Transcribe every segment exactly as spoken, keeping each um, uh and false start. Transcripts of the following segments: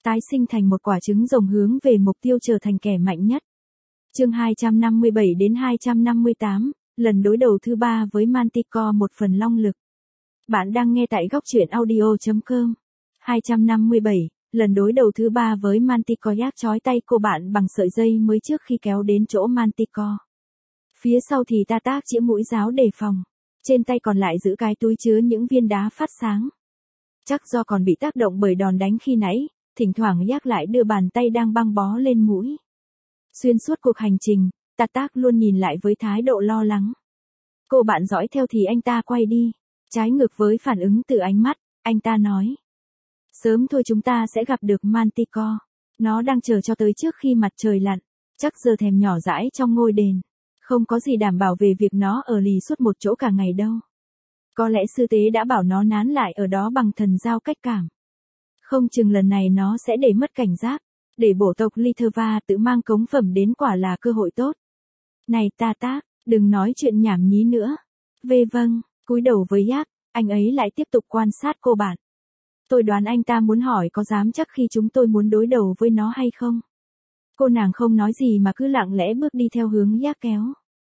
tái sinh thành một quả trứng rồng hướng về mục tiêu trở thành kẻ mạnh nhất. Chương hai trăm năm mươi bảy đến hai trăm năm mươi tám, lần đối đầu thứ ba với Manticore một phần long lực. Bạn đang nghe tại góc truyện audio chấm com. hai trăm năm mươi bảy, lần đối đầu thứ ba với Manticore. Yak trói tay cô bạn bằng sợi dây mới trước khi kéo đến chỗ Manticore. Phía sau thì ta tác chĩa mũi giáo đề phòng. Trên tay còn lại giữ cái túi chứa những viên đá phát sáng. Chắc do còn bị tác động bởi đòn đánh khi nãy, thỉnh thoảng Yak lại đưa bàn tay đang băng bó lên mũi. Xuyên suốt cuộc hành trình, ta tác luôn nhìn lại với thái độ lo lắng. Cô bạn dõi theo thì anh ta quay đi. Trái ngược với phản ứng từ ánh mắt, anh ta nói. Sớm thôi chúng ta sẽ gặp được Manticore. Nó đang chờ cho tới trước khi mặt trời lặn. Chắc giờ thèm nhỏ dãi trong ngôi đền. Không có gì đảm bảo về việc nó ở lì suốt một chỗ cả ngày đâu. Có lẽ sư tế đã bảo nó nán lại ở đó bằng thần giao cách cảm. Không chừng lần này nó sẽ để mất cảnh giác. Để bổ tộc Litherva tự mang cống phẩm đến quả là cơ hội tốt. Này ta tác, đừng nói chuyện nhảm nhí nữa. Về vâng, cúi đầu với Yak, anh ấy lại tiếp tục quan sát cô bạn. Tôi đoán anh ta muốn hỏi có dám chắc khi chúng tôi muốn đối đầu với nó hay không. Cô nàng không nói gì mà cứ lặng lẽ bước đi theo hướng Yak kéo.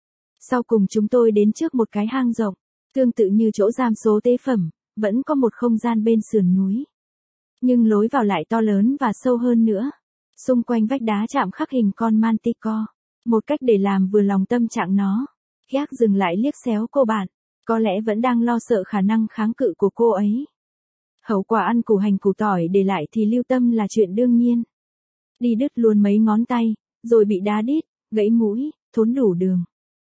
Sau cùng chúng tôi đến trước một cái hang rộng, tương tự như chỗ giam số tế phẩm, vẫn có một không gian bên sườn núi. Nhưng lối vào lại to lớn và sâu hơn nữa. Xung quanh vách đá chạm khắc hình con Manticore. Một cách để làm vừa lòng tâm trạng nó. Yak dừng lại liếc xéo cô bạn. Có lẽ vẫn đang lo sợ khả năng kháng cự của cô ấy. Hậu quả ăn củ hành củ tỏi để lại thì lưu tâm là chuyện đương nhiên. Đi đứt luôn mấy ngón tay, rồi bị đá đít, gãy mũi, thốn đủ đường.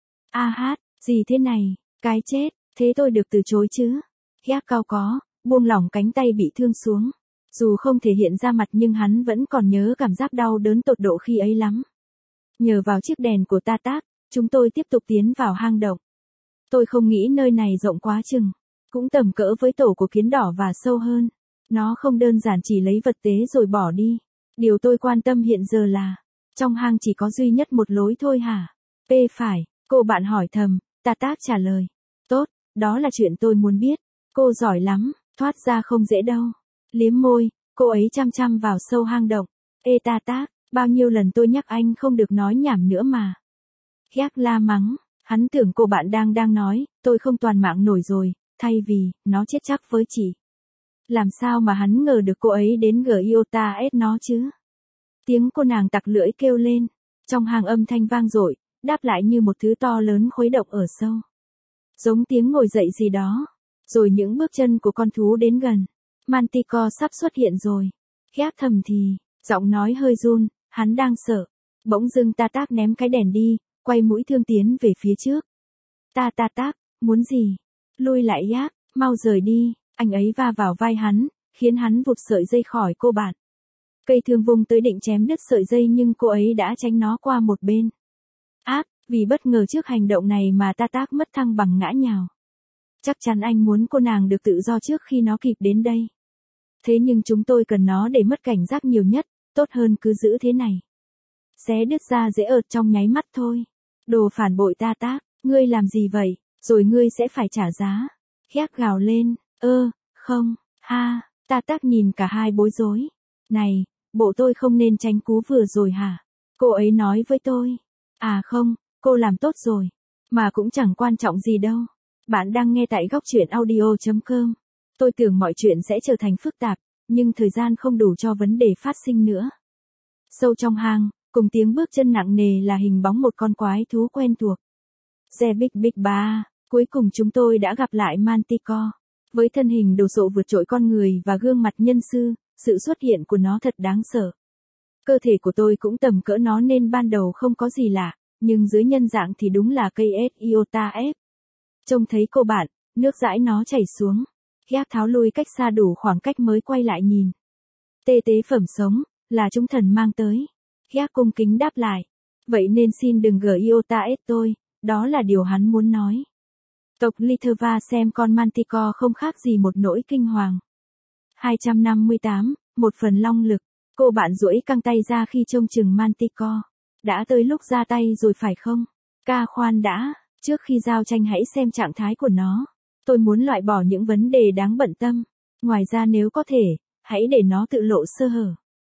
A hát, gì thế này, cái chết, thế tôi được từ chối chứ. Yak cau có, buông lỏng cánh tay bị thương xuống. Dù không thể hiện ra mặt nhưng hắn vẫn còn nhớ cảm giác đau đớn tột độ khi ấy lắm. Nhờ vào chiếc đèn của ta tác, chúng tôi tiếp tục tiến vào hang động. Tôi không nghĩ nơi này rộng quá chừng. Cũng tầm cỡ với tổ của kiến đỏ và sâu hơn. Nó không đơn giản chỉ lấy vật tế rồi bỏ đi. Điều tôi quan tâm hiện giờ là, trong hang chỉ có duy nhất một lối thôi hả? P phải, cô bạn hỏi thầm, ta tác trả lời. Tốt, đó là chuyện tôi muốn biết. Cô giỏi lắm, thoát ra không dễ đâu. Liếm môi, cô ấy chăm chăm vào sâu hang động. Ê ta tác, bao nhiêu lần tôi nhắc anh không được nói nhảm nữa mà. Yak la mắng, hắn tưởng cô bạn đang đang nói, tôi không toàn mạng nổi rồi, thay vì, nó chết chắc với chị. Làm sao mà hắn ngờ được cô ấy đến giota ét nó chứ? Tiếng cô nàng tặc lưỡi kêu lên, trong hang âm thanh vang dội, đáp lại như một thứ to lớn khuấy động ở sâu. Giống tiếng ngồi dậy gì đó, rồi những bước chân của con thú đến gần. Manticore sắp xuất hiện rồi. Yak thầm thì, giọng nói hơi run, hắn đang sợ. Bỗng dưng ta tác ném cái đèn đi, quay mũi thương tiến về phía trước. Ta ta tác, muốn gì? Lui lại Yak, mau rời đi, anh ấy va vào vai hắn, khiến hắn vụt sợi dây khỏi cô bạn. Cây thương vung tới định chém đứt sợi dây nhưng cô ấy đã tránh nó qua một bên. Ác, vì bất ngờ trước hành động này mà ta tác mất thăng bằng ngã nhào. Chắc chắn anh muốn cô nàng được tự do trước khi nó kịp đến đây. Thế nhưng chúng tôi cần nó để mất cảnh giác nhiều nhất, tốt hơn cứ giữ thế này. Xé đứt ra dễ ợt trong nháy mắt thôi. Đồ phản bội ta tác, ngươi làm gì vậy, rồi ngươi sẽ phải trả giá. Yak gào lên, ơ, không, ha, ta tác nhìn cả hai bối rối. Này, bộ tôi không nên tránh cú vừa rồi hả? Cô ấy nói với tôi. À không, cô làm tốt rồi. Mà cũng chẳng quan trọng gì đâu. Bạn đang nghe tại góc truyện audio chấm com. Tôi tưởng mọi chuyện sẽ trở thành phức tạp, nhưng thời gian không đủ cho vấn đề phát sinh nữa. Sâu trong hang, cùng tiếng bước chân nặng nề là hình bóng một con quái thú quen thuộc. The Big Big Ba, cuối cùng chúng tôi đã gặp lại Manticore. Với thân hình đồ sộ vượt trội con người và gương mặt nhân sư, sự xuất hiện của nó thật đáng sợ. Cơ thể của tôi cũng tầm cỡ nó nên ban đầu không có gì lạ, nhưng dưới nhân dạng thì đúng là cây giota ét. Trông thấy cô bạn, nước dãi nó chảy xuống. Yak tháo lui cách xa đủ khoảng cách mới quay lại nhìn. Tê tế phẩm sống, là chúng thần mang tới. Yak cung kính đáp lại. Vậy nên xin đừng giota ét tôi, đó là điều hắn muốn nói. Tộc Litherva xem con Manticore không khác gì một nỗi kinh hoàng. hai trăm năm mươi tám, một phần long lực. Cô bạn duỗi căng tay ra khi trông chừng Manticore. Đã tới lúc ra tay rồi phải không? Ca khoan đã, trước khi giao tranh hãy xem trạng thái của nó. Tôi muốn loại bỏ những vấn đề đáng bận tâm. Ngoài ra nếu có thể, hãy để nó tự lộ sơ hở.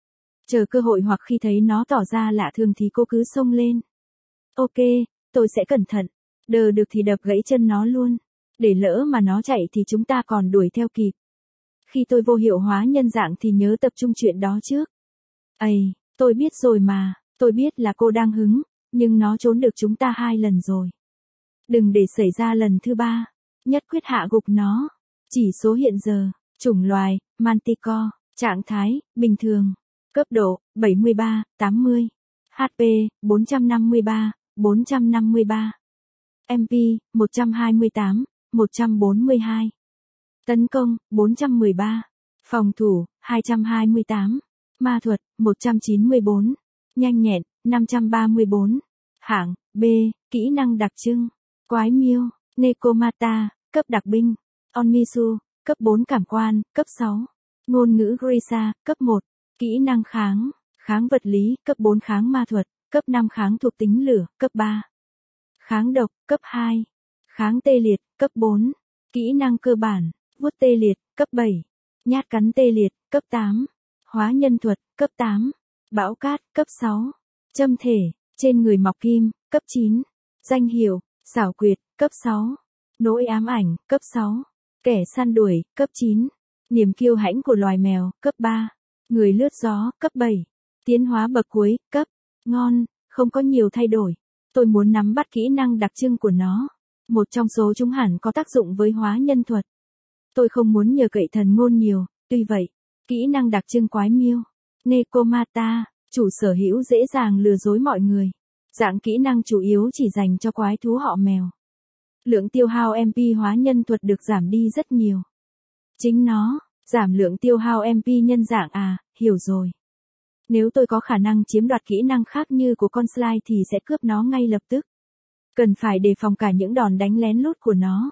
Chờ cơ hội hoặc khi thấy nó tỏ ra lạ thường thì cô cứ xông lên. Ok, tôi sẽ cẩn thận. Đờ được thì đập gãy chân nó luôn. Để lỡ mà nó chạy thì chúng ta còn đuổi theo kịp. Khi tôi vô hiệu hóa nhân dạng thì nhớ tập trung chuyện đó trước. Ây, tôi biết rồi mà, tôi biết là cô đang hứng, nhưng nó trốn được chúng ta hai lần rồi. Đừng để xảy ra lần thứ ba. Nhất quyết hạ gục nó. Chỉ số hiện giờ, chủng loài, Manticore, trạng thái, bình thường. Cấp độ, bảy mươi ba, tám mươi. hát pê, bốn trăm năm mươi ba, bốn trăm năm mươi ba. em pê, một trăm hai mươi tám, một trăm bốn mươi hai. Tấn công, bốn trăm mười ba. Phòng thủ, hai trăm hai mươi tám. Ma thuật, một trăm chín mươi bốn. Nhanh nhẹn, năm trăm ba mươi bốn. Hạng, B, kỹ năng đặc trưng. Quái miêu, Nekomata, cấp đặc binh. Onmisu, cấp bốn cảm quan, cấp sáu. Ngôn ngữ Grisa, cấp một. Kỹ năng kháng, kháng vật lý, cấp bốn kháng ma thuật, cấp năm kháng thuộc tính lửa, cấp ba. Kháng độc, cấp hai. Kháng tê liệt, cấp bốn. Kỹ năng cơ bản, vuốt tê liệt, cấp bảy. Nhát cắn tê liệt, cấp tám. Hóa nhân thuật, cấp tám. Bão cát, cấp sáu. Châm thể, trên người mọc kim, cấp chín. Danh hiệu, xảo quyệt, cấp sáu. Nỗi ám ảnh, cấp sáu. Kẻ săn đuổi, cấp chín. Niềm kiêu hãnh của loài mèo, cấp ba. Người lướt gió, cấp bảy. Tiến hóa bậc cuối, cấp. Ngon, không có nhiều thay đổi. Tôi muốn nắm bắt kỹ năng đặc trưng của nó. Một trong số chúng hẳn có tác dụng với hóa nhân thuật. Tôi không muốn nhờ cậy thần ngôn nhiều, tuy vậy, kỹ năng đặc trưng quái miêu. Nekomata, chủ sở hữu dễ dàng lừa dối mọi người. Dạng kỹ năng chủ yếu chỉ dành cho quái thú họ mèo. Lượng tiêu hao em pê hóa nhân thuật được giảm đi rất nhiều. Chính nó, giảm lượng tiêu hao em pê nhân dạng à, hiểu rồi. Nếu tôi có khả năng chiếm đoạt kỹ năng khác như của con Slide thì sẽ cướp nó ngay lập tức. Cần phải đề phòng cả những đòn đánh lén lút của nó.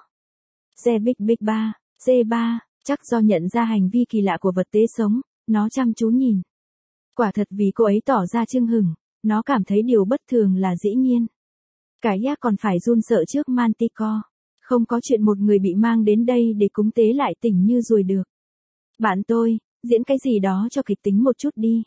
Ze Big Big ba, G ba, chắc do nhận ra hành vi kỳ lạ của vật tế sống, nó chăm chú nhìn. Quả thật vì cô ấy tỏ ra chưng hửng, nó cảm thấy điều bất thường là dĩ nhiên. Cả Yak còn phải run sợ trước Manticore. Không có chuyện một người bị mang đến đây để cúng tế lại tỉnh như ruồi được. Bạn tôi, diễn cái gì đó cho kịch tính một chút đi.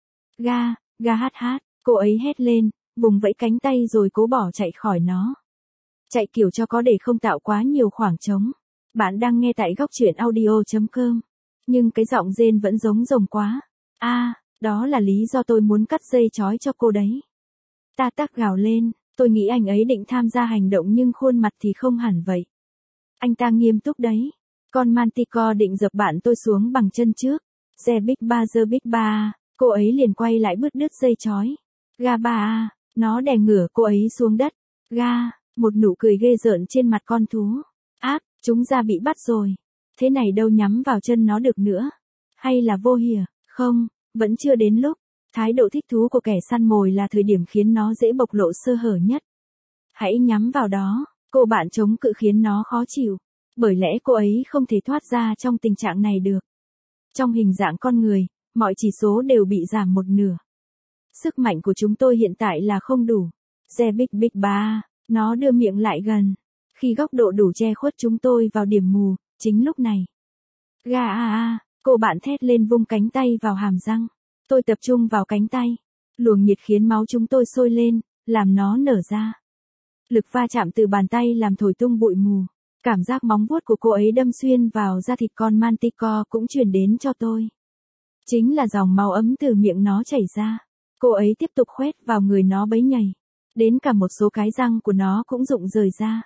Ga, ga hát hát, cô ấy hét lên, vùng vẫy cánh tay rồi cố bỏ chạy khỏi nó. Chạy kiểu cho có để không tạo quá nhiều khoảng trống. Bạn đang nghe tại góc truyện audio chấm com. Nhưng cái giọng rên vẫn giống rồng quá. A, à, đó là lý do tôi muốn cắt dây chói cho cô đấy. Ta tác gào lên, tôi nghĩ anh ấy định tham gia hành động nhưng khuôn mặt thì không hẳn vậy. Anh ta nghiêm túc đấy. Con Manticore định dập bạn tôi xuống bằng chân trước. Ze Big ba giờ Big ba, cô ấy liền quay lại bứt đứt dây chói. Ga ba a, nó đè ngửa cô ấy xuống đất. Ga, một nụ cười ghê rợn trên mặt con thú. Ác, chúng ra bị bắt rồi. Thế này đâu nhắm vào chân nó được nữa. Hay là vô hỉa, không, vẫn chưa đến lúc. Thái độ thích thú của kẻ săn mồi là thời điểm khiến nó dễ bộc lộ sơ hở nhất. Hãy nhắm vào đó, cô bạn chống cự khiến nó khó chịu. Bởi lẽ cô ấy không thể thoát ra trong tình trạng này được. Trong hình dạng con người, mọi chỉ số đều bị giảm một nửa. Sức mạnh của chúng tôi hiện tại là không đủ. Ze Big Big ba, nó đưa miệng lại gần. Khi góc độ đủ che khuất chúng tôi vào điểm mù, chính lúc này. Ga a a, cô bạn thét lên vung cánh tay vào hàm răng. Tôi tập trung vào cánh tay. Luồng nhiệt khiến máu chúng tôi sôi lên, làm nó nở ra. Lực va chạm từ bàn tay làm thổi tung bụi mù. Cảm giác móng vuốt của cô ấy đâm xuyên vào da thịt con Manticore cũng truyền đến cho tôi. Chính là dòng máu ấm từ miệng nó chảy ra. Cô ấy tiếp tục khoét vào người nó bấy nhầy. Đến cả một số cái răng của nó cũng rụng rời ra.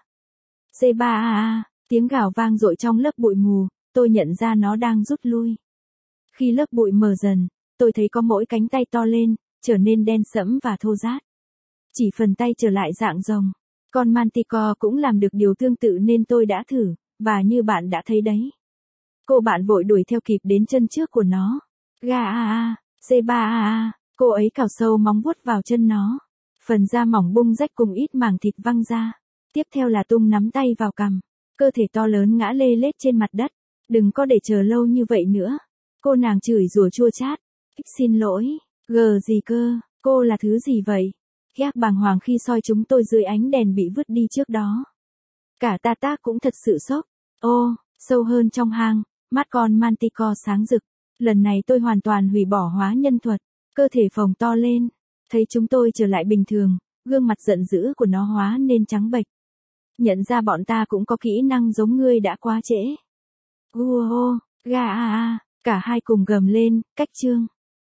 G ba a a, tiếng gào vang dội trong lớp bụi mù, tôi nhận ra nó đang rút lui. Khi lớp bụi mờ dần, tôi thấy có mỗi cánh tay to lên, trở nên đen sẫm và thô ráp. Chỉ phần tay trở lại dạng rồng. Con Manticore cũng làm được điều tương tự nên tôi đã thử, và như bạn đã thấy đấy. Cô bạn vội đuổi theo kịp đến chân trước của nó. Ga a a, G ba a a, cô ấy cào sâu móng vuốt vào chân nó. Phần da mỏng bung rách cùng ít màng thịt văng ra. Tiếp theo là tung nắm tay vào cằm. Cơ thể to lớn ngã lê lết trên mặt đất. Đừng có để chờ lâu như vậy nữa. Cô nàng chửi rủa chua chát. Xin lỗi, gờ gì cơ, cô là thứ gì vậy? Yak bàng hoàng khi soi chúng tôi dưới ánh đèn bị vứt đi trước đó. Cả ta tác cũng thật sự sốc. Ô, sâu hơn trong hang, mắt con Manticore sáng rực. Lần này tôi hoàn toàn hủy bỏ hóa nhân thuật. Cơ thể phồng to lên. Thấy chúng tôi trở lại bình thường, gương mặt giận dữ của nó hóa nên trắng bệch. Nhận ra bọn ta cũng có kỹ năng giống ngươi đã quá trễ. Ua ô, ga a a, cả hai cùng gầm lên, cách chương.